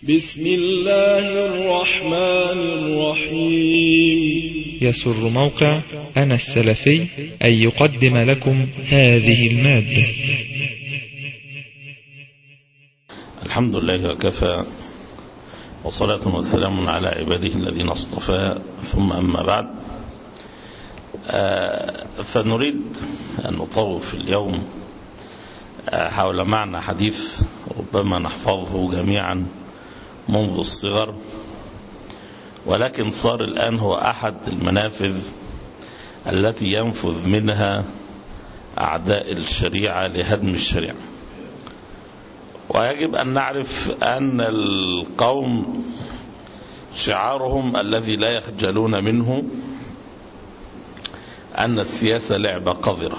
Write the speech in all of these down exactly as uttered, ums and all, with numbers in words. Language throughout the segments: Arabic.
بسم الله الرحمن الرحيم. يسر موقع أنا السلفي أن يقدم لكم هذه المادة. الحمد لله وكفى، وصلاة وسلام على عباده الذين اصطفى، ثم أما بعد. آه فنريد أن نطوف اليوم آه حول معنى حديث ربما نحفظه جميعا منذ الصغر، ولكن صار الآن هو أحد المنافذ التي ينفذ منها أعداء الشريعة لهدم الشريعة. ويجب أن نعرف أن القوم شعارهم الذي لا يخجلون منه أن السياسة لعبة قذرة،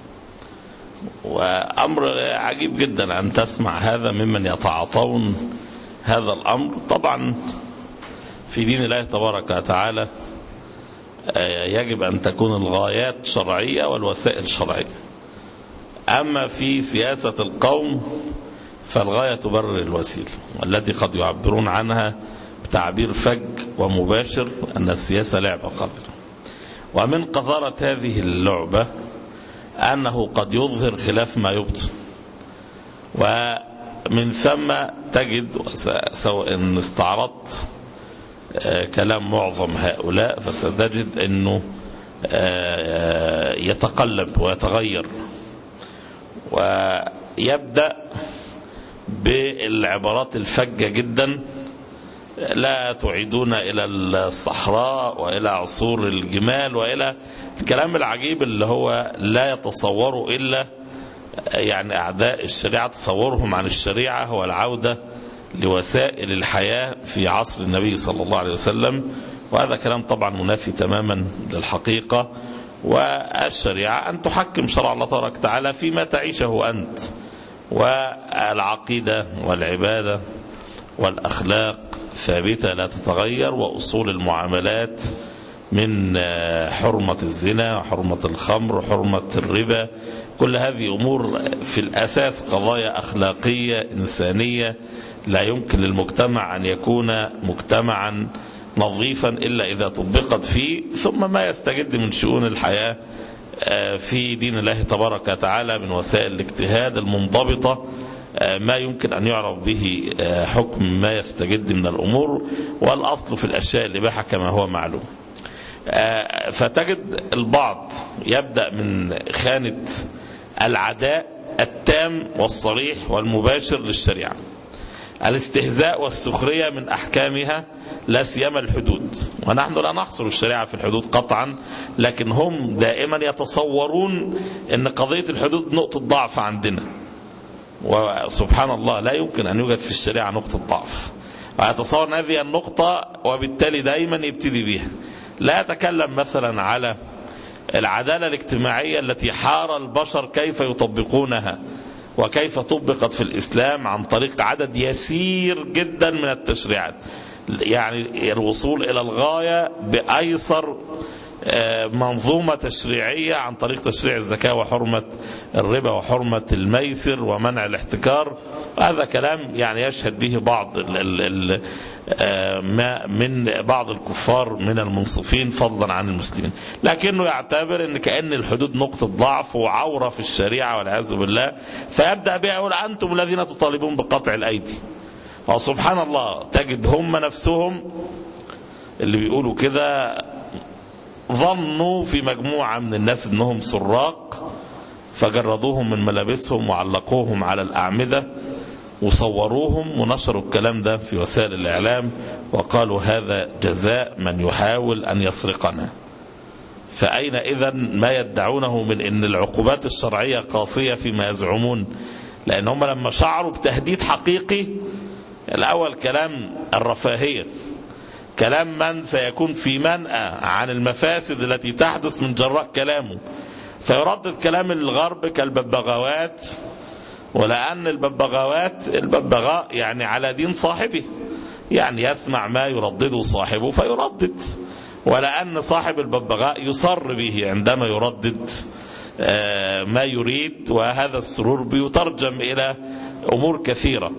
وأمر عجيب جدا أن تسمع هذا ممن يتعاطون هذا الأمر. طبعا في دين الله تبارك وتعالى يجب أن تكون الغايات شرعية والوسائل شرعية، أما في سياسة القوم فالغاية تبرر الوسيلة، والتي قد يعبرون عنها بتعبير فج ومباشر أن السياسة لعبة قذرة. ومن قذرة هذه اللعبة أنه قد يظهر خلاف ما يبطن، ومن ثم تجد، سواء إن استعرضت كلام معظم هؤلاء فستجد أنه يتقلب ويتغير، ويبدأ بالعبارات الفجة جدا: لا تعيدون إلى الصحراء وإلى عصور الجمال، وإلى الكلام العجيب اللي هو لا يتصوره إلا يعني أعداء الشريعة. تصورهم عن الشريعة هو العودة لوسائل الحياة في عصر النبي صلى الله عليه وسلم، وهذا كلام طبعا منافي تماما للحقيقة. والشريعة أن تحكم شرع الله تبارك وتعالى فيما تعيشه أنت، والعقيدة والعبادة والأخلاق ثابتة لا تتغير، وأصول المعاملات من حرمة الزنا وحرمة الخمر وحرمة الربا، كل هذه أمور في الأساس قضايا أخلاقية إنسانية لا يمكن للمجتمع أن يكون مجتمعا نظيفا إلا إذا طبقت فيه. ثم ما يستجد من شؤون الحياة في دين الله تبارك وتعالى من وسائل الاجتهاد المنضبطة، ما يمكن أن يعرف به حكم ما يستجد من الأمور، والأصل في الأشياء الإباحة كما هو معلوم. فتجد البعض يبدأ من خانة العداء التام والصريح والمباشر للشريعة، الاستهزاء والسخرية من أحكامها، لا سيما الحدود. ونحن لا نحصر الشريعة في الحدود قطعا، لكن هم دائما يتصورون أن قضية الحدود نقطة ضعف عندنا، وسبحان الله لا يمكن أن يوجد في الشريعة نقطة ضعف، ويتصور هذه النقطة وبالتالي دائما يبتدي بها. لا يتكلم مثلا على العدالة الاجتماعية التي حار البشر كيف يطبقونها وكيف طبقت في الإسلام عن طريق عدد يسير جدا من التشريعات، يعني الوصول إلى الغاية بأيسر منظومة تشريعية عن طريق تشريع الزكاة وحرمة الربا وحرمة الميسر ومنع الاحتكار. هذا كلام يعني يشهد به بعض ال ال ما من بعض الكفار من المنصفين فضلا عن المسلمين، لكنه يعتبر ان كأن الحدود نقطة ضعف وعورة في الشريعة والعياذ بالله، فيبدأ بها يقول أنتم الذين تطالبون بقطع الأيدي. وسبحان الله تجد هم نفسهم اللي بيقولوا كده ظنوا في مجموعة من الناس انهم سراق، فجردوهم من ملابسهم وعلقوهم على الأعمدة وصوروهم ونشروا الكلام ده في وسائل الإعلام، وقالوا هذا جزاء من يحاول أن يسرقنا. فأين إذن ما يدعونه من أن العقوبات الشرعية قاسية فيما يزعمون؟ لأن هم لما شعروا بتهديد حقيقي، الأول كلام الرفاهية، كلام من سيكون في منأى عن المفاسد التي تحدث من جراء كلامه، فيردد كلام الغرب كالببغاوات. ولأن الببغاوات الببغاء يعني على دين صاحبه، يعني يسمع ما يردده صاحبه فيردد، ولأن صاحب الببغاء يصر به عندما يردد ما يريد، وهذا السرور بيترجم إلى أمور كثيرة.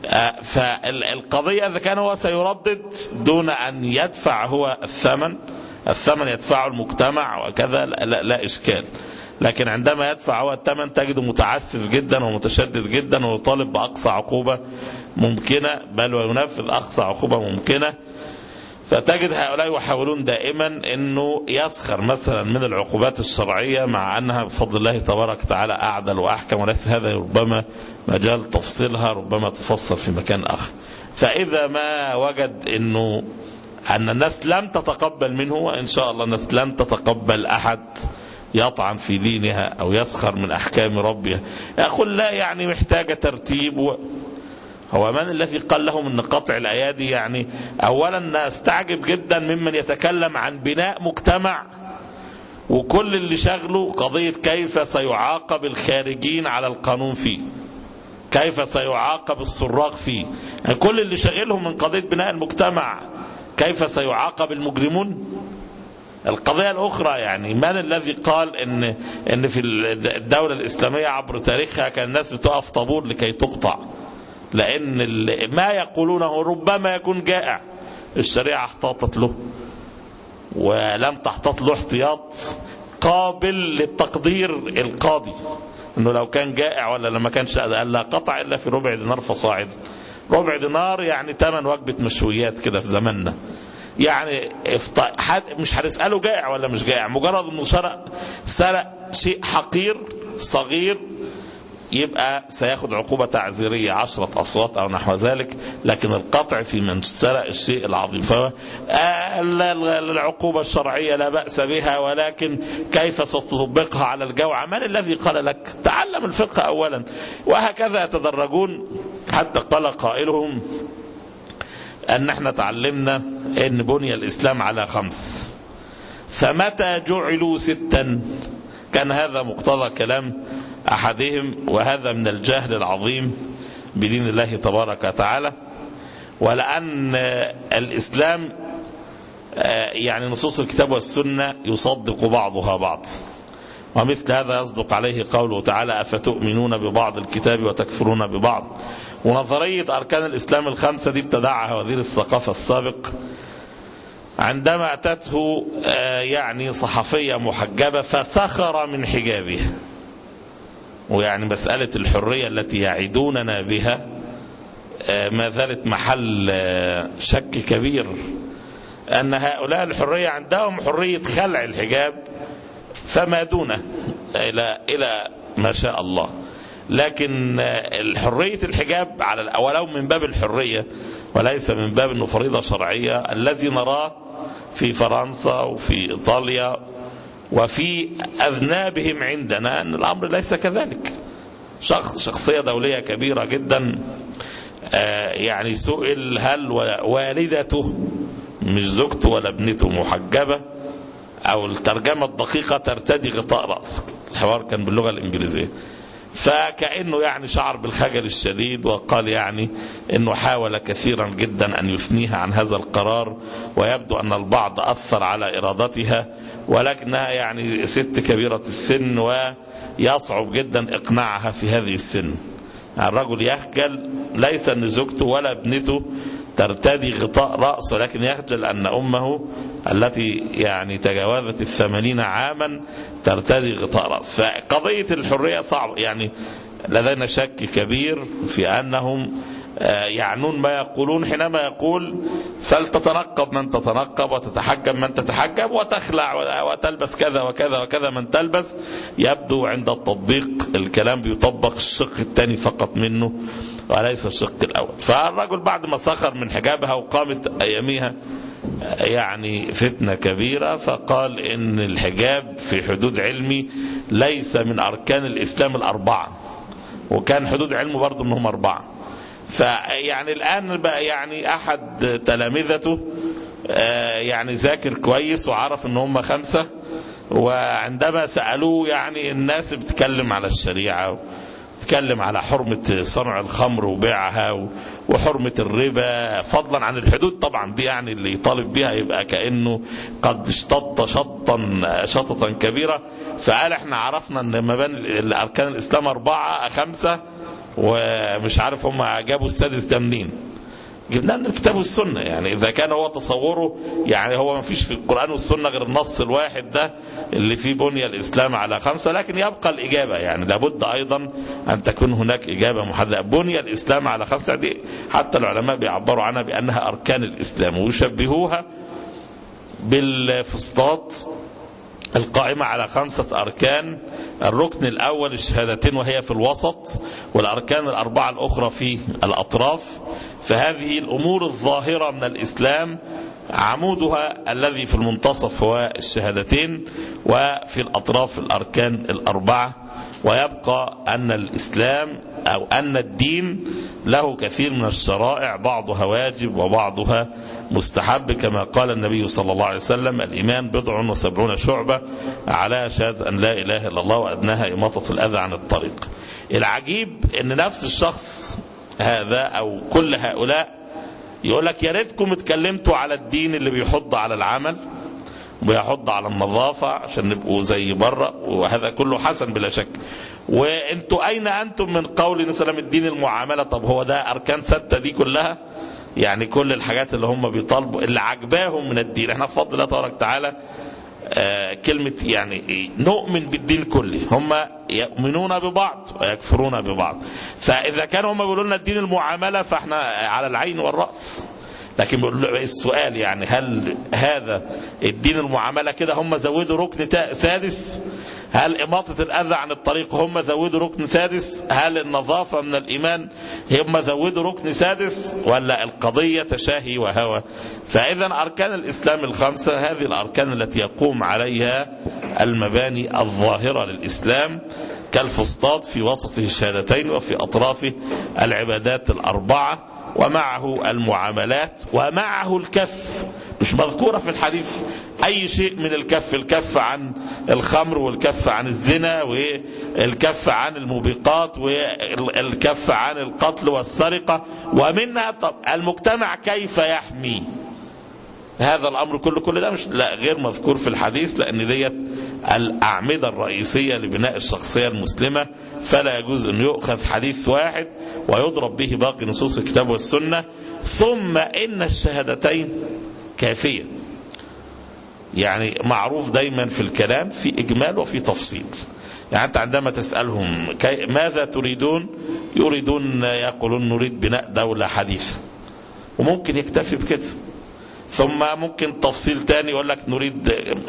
فالقضية إذا كان هو سيردد دون أن يدفع هو الثمن، الثمن يدفعه المجتمع وكذا، لا, لا, لا إشكال. لكن عندما يدفع هو الثمن تجده متعسف جدا ومتشدد جدا ويطالب بأقصى عقوبة ممكنة، بل وينفذ أقصى عقوبة ممكنة. فتجد هؤلاء يحاولون دائما أنه يسخر مثلا من العقوبات الشرعية، مع أنها بفضل الله تبارك وتعالى أعدل وأحكم، وليس هذا ربما مجال تفصيلها، ربما تفصل في مكان آخر. فإذا ما وجد أنه أن الناس لم تتقبل منه، وإن شاء الله الناس لن تتقبل أحد يطعن في دينها أو يسخر من أحكام ربها، يقول لا يعني محتاجة ترتيب و... هو من الذي قال لهم أن قطع الأيادي يعني؟ أولا استعجب جدا ممن يتكلم عن بناء مجتمع وكل اللي شغله قضية كيف سيعاقب الخارجين على القانون فيه، كيف سيعاقب السراق فيه، يعني كل اللي شغلهم من قضية بناء المجتمع كيف سيعاقب المجرمون. القضية الأخرى يعني من الذي قال إن إن في الدولة الإسلامية عبر تاريخها كان الناس بتقف طابور لكي تقطع، لأن ما يقولونه ربما يكون جائع، الشريعة احتاطت له ولم تحتاط له احتياط قابل للتقدير القاضي، إنه لو كان جائع ولا لما كانش قال لا قطع إلا في ربع دينار فصاعد. ربع دينار يعني ثمن وجبة مشويات كده في زماننا، يعني مش هنسأله جائع ولا مش جائع، مجرد انه سرق سرق شيء حقير صغير يبقى سياخد عقوبة تعزيرية عشرة أصوات أو نحو ذلك، لكن القطع في من سرق الشيء العظيم. فالعقوبة الشرعية لا بأس بها، ولكن كيف ستطبقها على الجوع؟ من الذي قال لك؟ تعلم الفقه أولا. وهكذا يتدرجون حتى قال قائلهم أن احنا تعلمنا أن بني الإسلام على خمس، فمتى جعلوا ستا؟ كان هذا مقتضى كلام أحدهم، وهذا من الجهل العظيم بدين الله تبارك وتعالى. ولأن الإسلام يعني نصوص الكتاب والسنة يصدق بعضها بعض، ومثل هذا يصدق عليه قوله تعالى أفتؤمنون ببعض الكتاب وتكفرون ببعض. ونظرية أركان الإسلام الخمسة دي ابتدعها وزير الثقافة السابق عندما أتته يعني صحفية محجبة فسخر من حجابها. ويعني مسألة الحرية التي يعيدوننا بها ما زالت محل شك كبير، أن هؤلاء الحرية عندهم حرية خلع الحجاب فما دونه إلى إلى ما شاء الله. لكن الحرية الحجاب على ولو من باب الحرية وليس من باب أنه فريضة شرعية، الذي نراه في فرنسا وفي إيطاليا وفي أذنابهم عندنا أن الأمر ليس كذلك. شخص شخصية دولية كبيرة جدا يعني سئل هل والدته مش زوجته ولا ابنته محجبة، أو الترجمة الدقيقة ترتدي غطاء رأس، الحوار كان باللغة الإنجليزية، فكأنه يعني شعر بالخجل الشديد وقال يعني أنه حاول كثيرا جدا أن يثنيها عن هذا القرار، ويبدو أن البعض أثر على إرادتها، ولكنها يعني ست كبيرة السن ويصعب جدا إقناعها في هذه السن. الرجل يخجل ليس أن زوجته ولا ابنته ترتدي غطاء رأس، ولكن يخجل أن أمه التي يعني تجاوزت الثمانين عاما ترتدي غطاء رأس. فقضية الحرية صعب، يعني لدينا شك كبير في أنهم يعنون ما يقولون حينما يقول فلتتنقب من تتنقب وتتحجب من تتحجب وتخلع وتلبس كذا وكذا وكذا من تلبس. يبدو عند التطبيق الكلام بيطبق الشق الثاني فقط منه وليس الشق الأول. فالرجل بعد ما سخر من حجابها وقامت أيامها يعني فتنة كبيرة، فقال إن الحجاب في حدود علمي ليس من أركان الإسلام الأربعة، وكان حدود علمه برضو منهم أربعة. فيعني الآن بقى يعني أحد تلامذته يعني ذاكر كويس وعرف إن هم خمسة، وعندما سألوه يعني الناس بتتكلم على الشريعة، تكلم على حرمة صنع الخمر وبيعها وحرمة الربا فضلا عن الحدود طبعا دي، يعني اللي يطالب بها يبقى كأنه قد اشتط شطا شططا كبيرة. فقال احنا عرفنا ان ما بين الاركان الاسلام اربعة خمسة، ومش عارف هم جابوا السادس ده منين. جبناه من الكتاب والسنة. يعني إذا كان هو تصوره، يعني هو ما فيش في القرآن والسنة غير النص الواحد ده اللي فيه بني الإسلام على خمسة، لكن يبقى الإجابة يعني لابد أيضا أن تكون هناك إجابة محددة. بني الإسلام على خمسة دي حتى العلماء بيعبروا عنها بأنها أركان الإسلام، ويشبهوها بالفسطاط القائمة على خمسة أركان. الركن الأول الشهادتين وهي في الوسط، والأركان الأربعة الأخرى في الأطراف. فهذه الأمور الظاهرة من الإسلام عمودها الذي في المنتصف هو الشهادتين، وفي الأطراف الأركان الأربعة. ويبقى أن الإسلام أو أن الدين له كثير من الشرائع، بعضها واجب وبعضها مستحب، كما قال النبي صلى الله عليه وسلم: الإيمان بضع وسبعون شعبة، على شهادة أن لا إله إلا الله وأدناها إماطة الأذى عن الطريق. العجيب أن نفس الشخص هذا أو كل هؤلاء يقول لك: يا ريتكم اتكلمتوا على الدين اللي بيحض على العمل ويحض على النظافة عشان نبقوا زي بره، وهذا كله حسن بلا شك. وانتوا أين أنتم من قول نسلم الدين المعاملة؟ طب هو ده أركان ستة دي كلها؟ يعني كل الحاجات اللي هم بيطالبوا اللي عجباهم من الدين. احنا بفضل الله تبارك وتعالى آه كلمة يعني نؤمن بالدين كله، هم يؤمنون ببعض ويكفرون ببعض. فإذا كانوا هم بيقولوا لنا الدين المعاملة فاحنا على العين والرأس، لكن السؤال يعني هل هذا الدين المعاملة كده هم زودوا ركن سادس؟ هل إماطة الأذى عن الطريق هم زودوا ركن سادس؟ هل النظافة من الإيمان هم زودوا ركن سادس؟ ولا القضية تشاهي وهوى؟ فإذا أركان الإسلام الخمسة هذه الأركان التي يقوم عليها المباني الظاهرة للإسلام، كالفسطاط في وسطه الشهادتين وفي أطرافه العبادات الأربعة، ومعه المعاملات، ومعه الكف. مش مذكورة في الحديث أي شيء من الكف، الكف عن الخمر، والكف عن الزنا، والكف عن الموبقات، والكف عن القتل والسرقة. ومنها طب المجتمع كيف يحمي هذا الأمر كله؟ كل ده مش لا غير مذكور في الحديث، لأن ديت الأعمدة الرئيسية لبناء الشخصية المسلمة. فلا يجوز أن يؤخذ حديث واحد ويضرب به باقي نصوص الكتاب والسنة. ثم إن الشهادتين كافية. يعني معروف دايما في الكلام في إجمال وفي تفصيل. يعني أنت عندما تسألهم ماذا تريدون، يريدون يقولون نريد بناء دولة حديثة، وممكن يكتفي بكده. ثم ممكن تفصيل تاني يقول لك نريد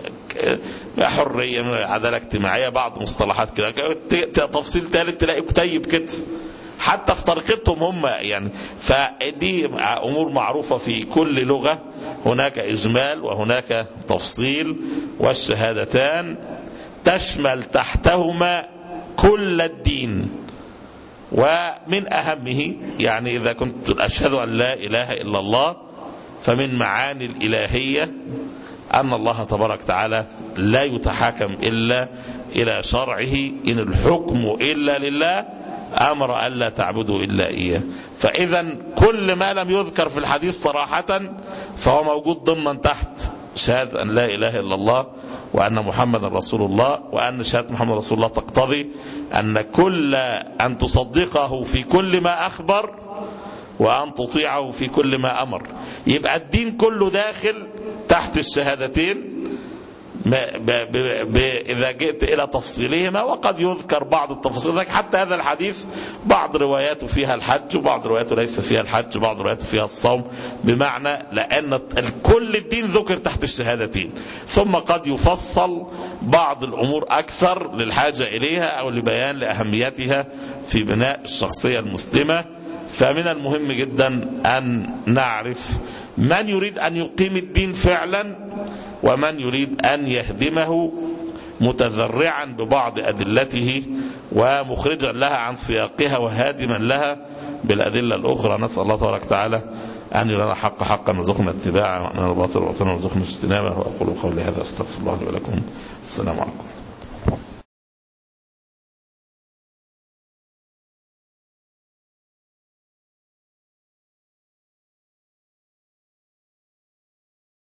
حرية، عدالة اجتماعية، بعض مصطلحات كده. تفصيل ثالث تلاقي كتيب كده حتى في طريقتهم هم يعني. فدي أمور معروفة في كل لغة، هناك إجمال وهناك تفصيل. والشهادتان تشمل تحتهما كل الدين، ومن أهمه يعني إذا كنت أشهد أن لا إله إلا الله، فمن معاني الإلهية أن الله تبارك وتعالى لا يتحاكم إلا إلى شرعه، إن الحكم إلا لله، أمر ألا تعبدوا إلا إياه. فإذا كل ما لم يذكر في الحديث صراحة فهو موجود ضمن تحت شهادة أن لا إله إلا الله وأن محمد رسول الله. وأن شهادة محمد رسول الله تقتضي أن كل أن تصدقه في كل ما أخبر وأن تطيعه في كل ما أمر. يبقى الدين كله داخل تحت الشهادتين ب ب ب إذا جئت إلى تفصيلهما. وقد يذكر بعض التفاصيل، حتى هذا الحديث بعض رواياته فيها الحج وبعض رواياته ليس فيها الحج، بعض رواياته فيها الصوم، بمعنى لأن كل الدين ذكر تحت الشهادتين. ثم قد يفصل بعض الأمور أكثر للحاجة إليها أو لبيان لأهميتها في بناء الشخصية المسلمة. فمن المهم جدا أن نعرف من يريد أن يقيم الدين فعلا ومن يريد أن يهدمه، متذرعا ببعض أدلته ومخرجا لها عن سياقها وهادما لها بالأدلة الأخرى. نسأل الله تبارك وتعالى أن يرنا حق حقا وارزقنا اتباعه، وأن الباطل باطلا وارزقنا اجتنابه. وأقول قولي هذا، أستغفر الله لي ولكم. السلام عليكم.